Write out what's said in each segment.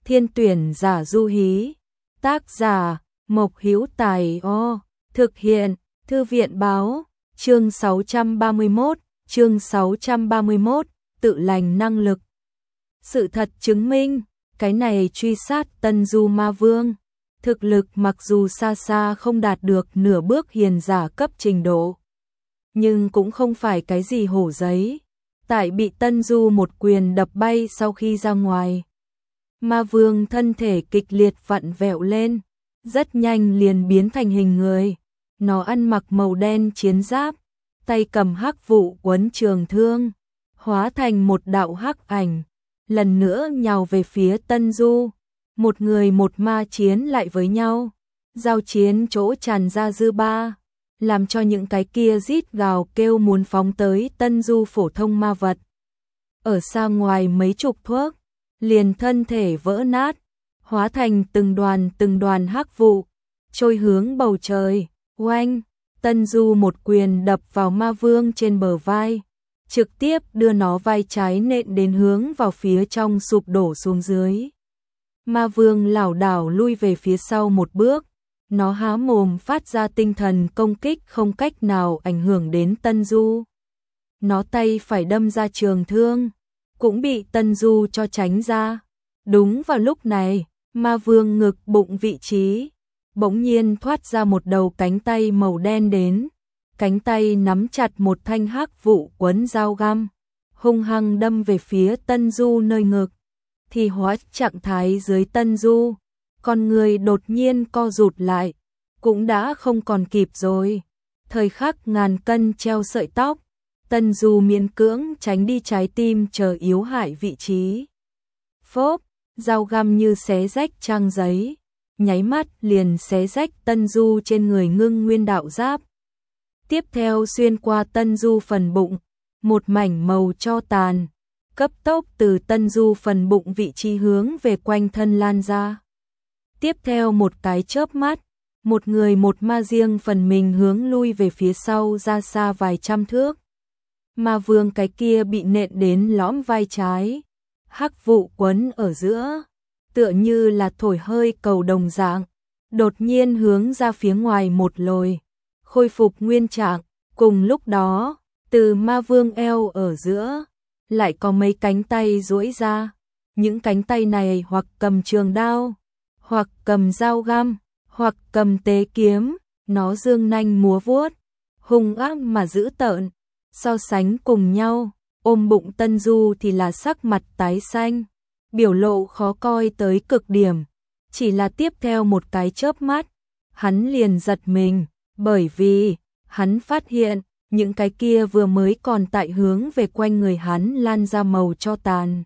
Thiên tuyển giả du hí. Tác giả Mộc Hữu Tài. Thực hiện Thư viện báo. Chương 631, tự lành năng lực. Sự thật chứng minh, cái này truy sát Tân Du Ma Vương, thực lực mặc dù xa xa không đạt được nửa bước hiền giả cấp trình độ, nhưng cũng không phải cái gì hổ giấy. Tại bị Tân Du một quyền đập bay sau khi ra ngoài, Ma Vương thân thể kịch liệt vặn vẹo lên, rất nhanh liền biến thành hình người. Nó ăn mặc màu đen chiến giáp, tay cầm hắc vụ quấn trường thương, hóa thành một đạo hắc ảnh, lần nữa nhào về phía Tân Du. Một người một ma chiến lại với nhau, giao chiến chỗ tràn ra dư ba, làm cho những cái kia rít gào kêu muốn phóng tới Tân Du phổ thông ma vật. Ở xa ngoài mấy chục thước, liền thân thể vỡ nát, hóa thành từng đoàn hắc vụ, trôi hướng bầu trời. Oanh! Tân Du một quyền đập vào Ma Vương trên bờ vai, trực tiếp đưa nó vai trái nện đến hướng vào phía trong sụp đổ xuống dưới. Ma Vương lảo đảo lui về phía sau một bước, nó há mồm phát ra tinh thần công kích không cách nào ảnh hưởng đến Tân Du. Nó tay phải đâm ra trường thương, cũng bị Tân Du cho tránh ra. Đúng vào lúc này, Ma Vương ngực bụng vị trí bỗng nhiên thoát ra một đầu cánh tay màu đen đến, cánh tay nắm chặt một thanh hắc vụ quấn dao găm, hung hăng đâm về phía Tân Du nơi ngực. Thì hóa trạng thái dưới Tân Du, con người đột nhiên co rụt lại, cũng đã không còn kịp rồi. Thời khắc ngàn cân treo sợi tóc, Tân Du miễn cưỡng tránh đi trái tim chờ yếu hại vị trí. Phốp, dao găm như xé rách trang giấy, nháy mắt liền xé rách Tân Du trên người ngưng nguyên đạo giáp. Tiếp theo xuyên qua Tân Du phần bụng, một mảnh màu tro tàn, cấp tốc từ Tân Du phần bụng vị trí hướng về quanh thân lan ra. Tiếp theo một cái chớp mắt, một người một ma riêng phần mình hướng lui về phía sau ra xa vài trăm thước. Ma Vương cái kia bị nện đến lõm vai trái, hắc vụ quấn ở giữa, tựa như là thổi hơi cầu đồng dạng, đột nhiên hướng ra phía ngoài một lồi, khôi phục nguyên trạng. Cùng lúc đó, từ Ma Vương eo ở giữa, lại có mấy cánh tay duỗi ra. Những cánh tay này hoặc cầm trường đao, hoặc cầm dao găm, hoặc cầm tế kiếm, nó dương nanh múa vuốt, hung ác mà dữ tợn. So sánh cùng nhau, ôm bụng Tân Du thì là sắc mặt tái xanh, biểu lộ khó coi tới cực điểm. Chỉ là tiếp theo một cái chớp mắt, hắn liền giật mình, bởi vì hắn phát hiện những cái kia vừa mới còn tại hướng về quanh người hắn lan ra màu cho tàn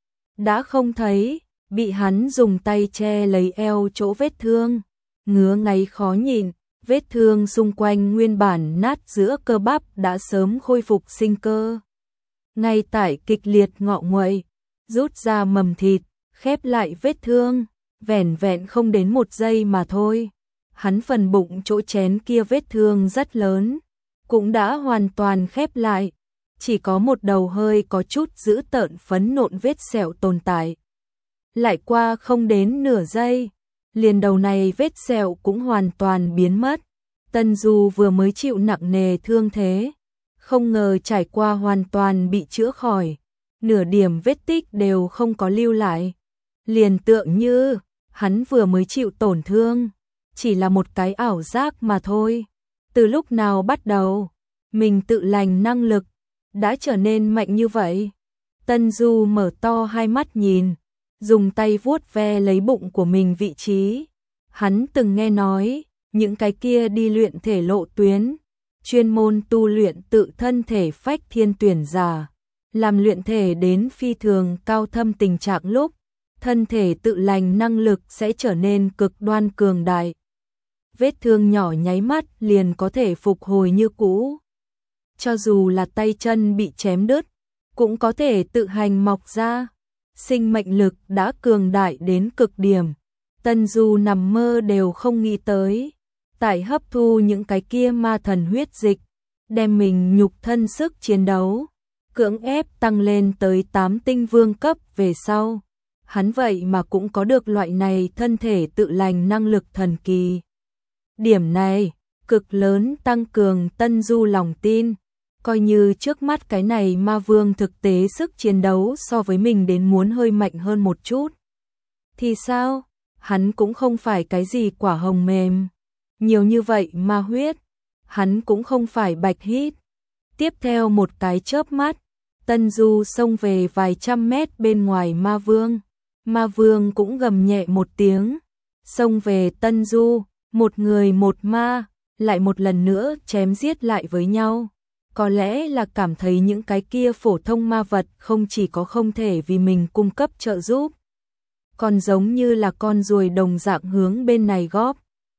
đã không thấy, bị hắn dùng tay che lấy eo chỗ vết thương, ngứa ngáy khó nhịn. Vết thương xung quanh nguyên bản nát giữa cơ bắp đã sớm khôi phục sinh cơ. Ngay tại kịch liệt ngọ nguậy, rút ra mầm thịt, khép lại vết thương, vẻn vẹn không đến một giây mà thôi. Hắn phần bụng chỗ chén kia vết thương rất lớn, cũng đã hoàn toàn khép lại, chỉ có một đầu hơi có chút dữ tợn phấn nộn vết sẹo tồn tại. Lại qua không đến nửa giây, liền đầu này vết sẹo cũng hoàn toàn biến mất. Tân Du vừa mới chịu nặng nề thương thế, không ngờ trải qua hoàn toàn bị chữa khỏi, nửa điểm vết tích đều không có lưu lại. Liền tựa như hắn vừa mới chịu tổn thương, chỉ là một cái ảo giác mà thôi. Từ lúc nào bắt đầu, mình tự lành năng lực đã trở nên mạnh như vậy? Tân Du mở to hai mắt nhìn, dùng tay vuốt ve lấy bụng của mình vị trí. Hắn từng nghe nói, những cái kia đi luyện thể lộ tuyến, chuyên môn tu luyện tự thân thể phách thiên tuyển giả, làm luyện thể đến phi thường cao thâm tình trạng lúc, thân thể tự lành năng lực sẽ trở nên cực đoan cường đại. Vết thương nhỏ nháy mắt liền có thể phục hồi như cũ. Cho dù là tay chân bị chém đứt, cũng có thể tự hành mọc ra. Sinh mệnh lực đã cường đại đến cực điểm. Tân Du nằm mơ đều không nghĩ tới, tại hấp thu những cái kia ma thần huyết dịch, đem mình nhục thân sức chiến đấu cưỡng ép tăng lên tới 8 tinh vương cấp về sau, hắn vậy mà cũng có được loại này thân thể tự lành năng lực thần kỳ. Điểm này, cực lớn tăng cường Tân Du lòng tin, coi như trước mắt cái này ma vương thực tế sức chiến đấu so với mình đến muốn hơi mạnh hơn một chút. Thì sao? Hắn cũng không phải cái gì quả hồng mềm. Nhiều như vậy ma huyết, hắn cũng không phải bạch hít. Tiếp theo một cái chớp mắt, Tân Du xông về vài trăm mét bên ngoài ma vương. Ma vương cũng gầm nhẹ một tiếng, xông về Tân Du, một người một ma, lại một lần nữa chém giết lại với nhau. Có lẽ là cảm thấy những cái kia phổ thông ma vật không chỉ có không thể vì mình cung cấp trợ giúp, còn giống như là con ruồi đồng dạng hướng bên này góp.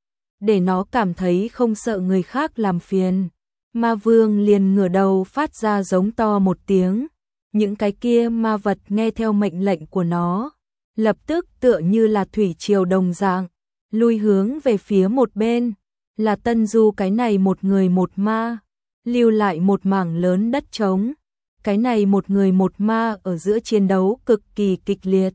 Để nó cảm thấy không sợ người khác làm phiền, ma vương liền ngửa đầu phát ra giống to một tiếng. Những cái kia ma vật nghe theo mệnh lệnh của nó, lập tức tựa như là thủy triều đồng dạng, lui hướng về phía một bên, là Tân Du cái này một người một ma, lưu lại một mảng lớn đất trống. Cái này một người một ma ở giữa chiến đấu cực kỳ kịch liệt.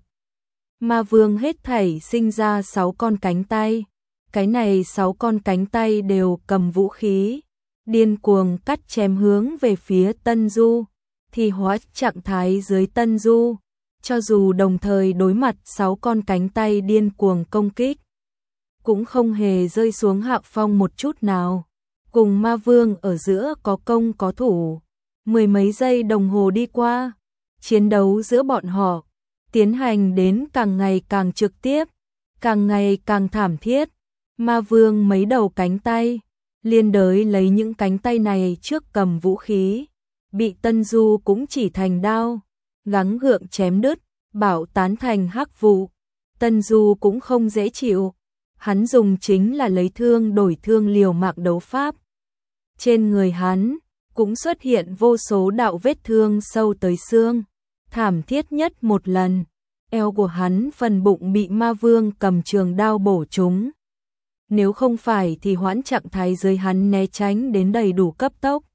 Ma vương hết thảy sinh ra 6 con cánh tay. Cái này 6 con cánh tay đều cầm vũ khí, điên cuồng cắt chém hướng về phía Tân Du, thì hóa trạng thái dưới Tân Du, cho dù đồng thời đối mặt 6 con cánh tay điên cuồng công kích, cũng không hề rơi xuống hạ phong một chút nào. Cùng ma vương ở giữa có công có thủ, 10 mấy giây đồng hồ đi qua, chiến đấu giữa bọn họ tiến hành đến càng ngày càng trực tiếp, càng ngày càng thảm thiết. Ma vương mấy đầu cánh tay, liên đới lấy những cánh tay này trước cầm vũ khí, bị Tân Du cũng chỉ thành đao, gắng gượng chém đứt, bảo tán thành hắc vụ. Tân Du cũng không dễ chịu, hắn dùng chính là lấy thương đổi thương liều mạng đấu pháp. Trên người hắn cũng xuất hiện vô số đạo vết thương sâu tới xương, thảm thiết nhất một lần, eo của hắn phần bụng bị ma vương cầm trường đao bổ trúng. Nếu không phải thì hoãn trạng thái dưới hắn né tránh đến đầy đủ cấp tốc,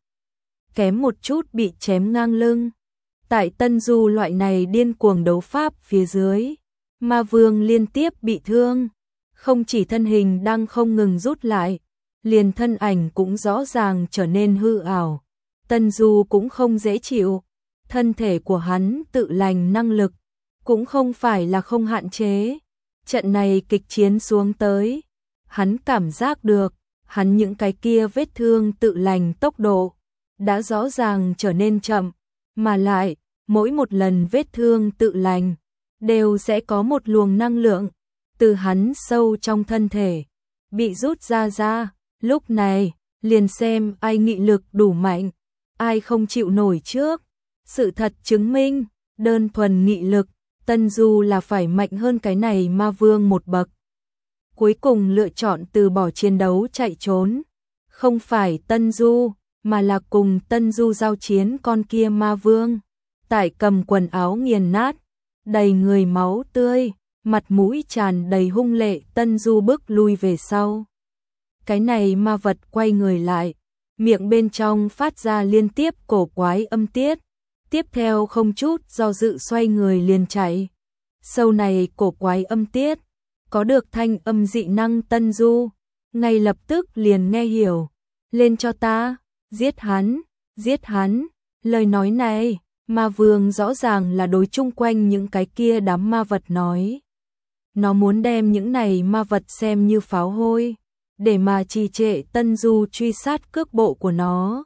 kém một chút bị chém ngang lưng. Tại Tân Du loại này điên cuồng đấu pháp phía dưới, ma vương liên tiếp bị thương, không chỉ thân hình đang không ngừng rút lại, liền thân ảnh cũng rõ ràng trở nên hư ảo. Tân Du cũng không dễ chịu, thân thể của hắn tự lành năng lực cũng không phải là không hạn chế. Trận này kịch chiến xuống tới, hắn cảm giác được, hắn những cái kia vết thương tự lành tốc độ đã rõ ràng trở nên chậm, mà lại mỗi một lần vết thương tự lành đều sẽ có một luồng năng lượng từ hắn sâu trong thân thể bị rút ra. Lúc này, liền xem ai nghị lực đủ mạnh, ai không chịu nổi trước. Sự thật chứng minh, đơn thuần nghị lực, Tân Du là phải mạnh hơn cái này ma vương một bậc. Cuối cùng lựa chọn từ bỏ chiến đấu chạy trốn, không phải Tân Du, mà là cùng Tân Du giao chiến con kia ma vương. Tại cầm quần áo nghiền nát, đầy người máu tươi, mặt mũi tràn đầy hung lệ, Tân Du bước lui về sau. Cái này ma vật quay người lại, miệng bên trong phát ra liên tiếp cổ quái âm tiết, tiếp theo không chút do dự xoay người liền chạy. Sau này cổ quái âm tiết, có được thanh âm dị năng Tân Du, ngay lập tức liền nghe hiểu. Lên cho ta, giết hắn, giết hắn. Lời nói này, ma vương rõ ràng là đối chung quanh những cái kia đám ma vật nói. Nó muốn đem những này ma vật xem như pháo hôi, để mà trì trệ Tân Du truy sát cước bộ của nó.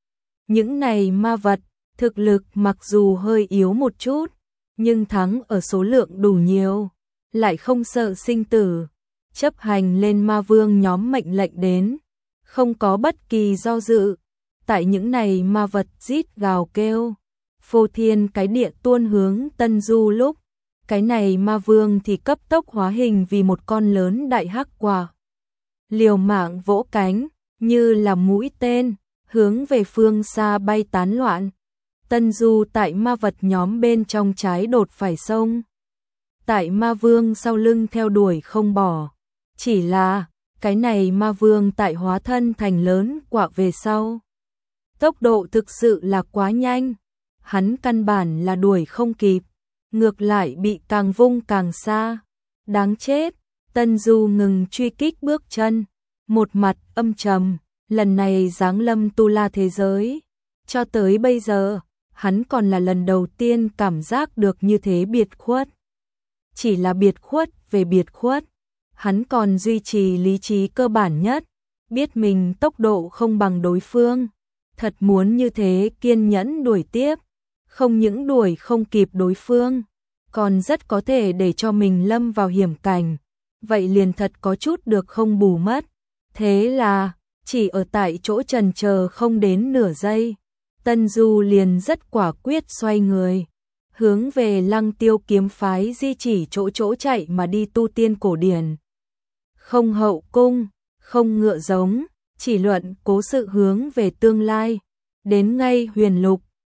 Những này ma vật, thực lực mặc dù hơi yếu một chút, nhưng thắng ở số lượng đủ nhiều, lại không sợ sinh tử, chấp hành lên ma vương nhóm mệnh lệnh đến, không có bất kỳ do dự. Tại những này ma vật rít gào kêu, phô thiên cái địa tuôn hướng Tân Du lúc, cái này ma vương thì cấp tốc hóa hình vì một con lớn đại hắc quả. Liều mạng vỗ cánh, như là mũi tên, hướng về phương xa bay tán loạn. Tân Du tại ma vật nhóm bên trong trái đột phải sông. Tại ma vương sau lưng theo đuổi không bỏ. Chỉ là, cái này ma vương tại hóa thân thành lớn quả về sau. Tốc độ thực sự là quá nhanh. Hắn căn bản là đuổi không kịp. ngược lại bị càng vung càng xa. Đáng chết, Tân Du ngừng truy kích bước chân, một mặt âm trầm, lần này giáng lâm Tu La thế giới. Cho tới bây giờ, hắn còn là lần đầu tiên cảm giác được như thế biệt khuất. Chỉ là biệt khuất về biệt khuất, hắn còn duy trì lý trí cơ bản nhất, biết mình tốc độ không bằng đối phương. Thật muốn như thế kiên nhẫn đuổi tiếp, không những đuổi không kịp đối phương, còn rất có thể để cho mình lâm vào hiểm cảnh. Vậy liền thật có chút được không bù mất. Thế là, chỉ ở tại chỗ chần chờ không đến nửa giây, Tân Du liền rất quả quyết xoay người, hướng về Lăng Tiêu kiếm phái di chỉ chỗ chạy mà đi tu tiên cổ điển. Không hậu cung, không ngựa giống, chỉ luận cố sự hướng về tương lai, đến ngay huyền lục,